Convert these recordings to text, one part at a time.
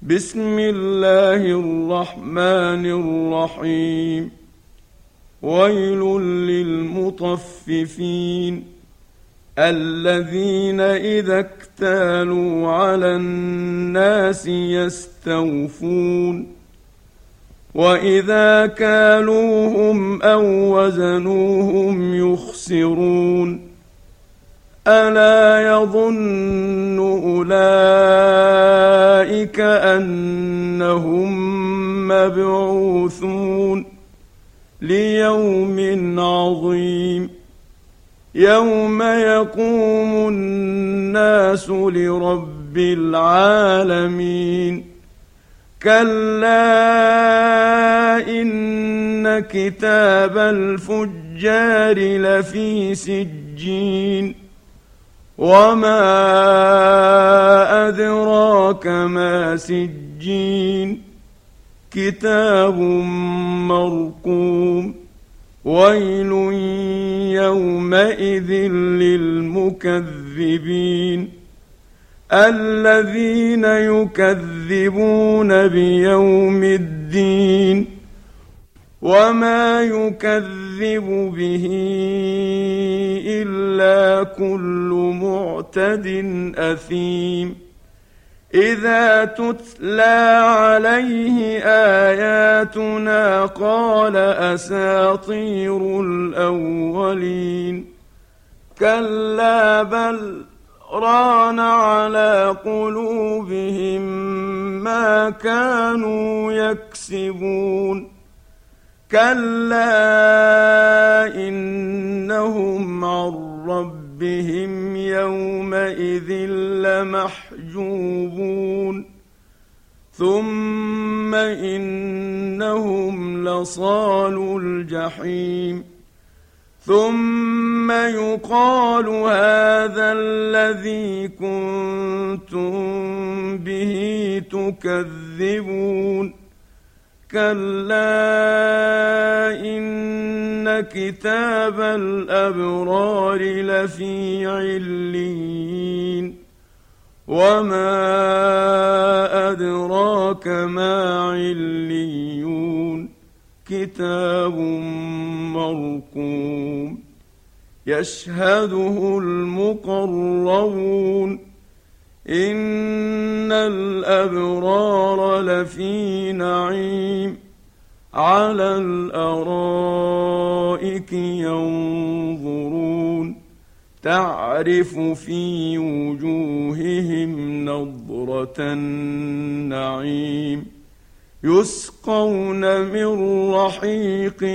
بسم الله الرحمن الرحيم. ويل للمطففين الذين إذا اكتالوا على الناس يستوفون وإذا كالوهم أو وزنوهم يخسرون. ألا يظن أولئك أنهم مبعوثون ليوم عظيم يوم يقوم الناس لرب العالمين. كلا إن كتاب الفجار لفي سجين وما أدراك ما سجين كتاب مرقوم. ويل يومئذ للمكذبين الذين يكذبون بيوم الدين وما يكذب به إلا كل معتد أثيم. إذا تتلى عليه آياتنا قال أساطير الأولين. كلا بل ران على قلوبهم ما كانوا يكسبون. كلا إنهم عن ربهم يومئذ لمحجوبون. ثم إنهم لصالو الجحيم. ثم يقال هذا الذي كنتم به تكذبون. كلا إن كتاب الأبرار لفي عليين وما أدراك ما عليون كتاب مرقوم يشهده المقربون. إن الأبرار لفي نعيم على الأرائك ينظرون تعرف في وجوههم نضرة النعيم يسقون من رحيق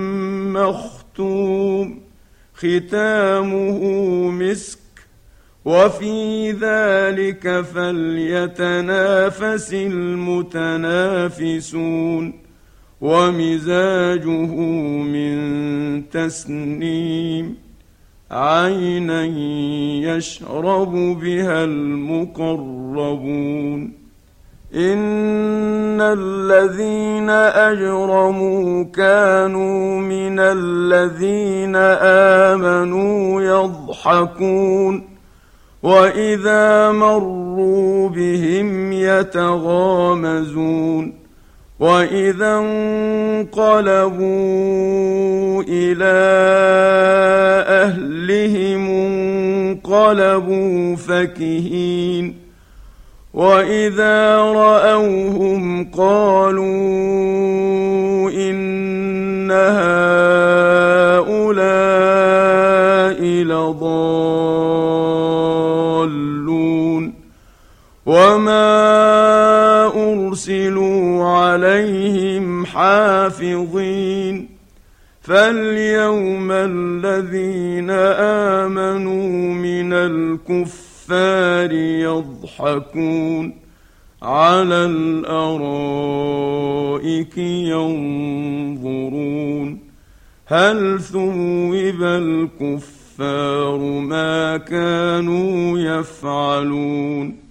مختوم ختامه مسك وفي ذلك فليتنافس المتنافسون. ومزاجه من تسنيم عينا يشرب بها المقربون. إن الذين أجرموا كانوا من الذين آمنوا يضحكون وإذا مروا بهم يتغامزون. وإذا انقلبوا إلى أهلهم انقلبوا فكهين. وإذا رأوهم قالوا إن هؤلاء لضالون وما أرسلوا عليهم حافظين. فاليوم الذين آمنوا من الكفار يضحكون على الأرائك ينظرون هل ثوب الكفار ما كانوا يفعلون.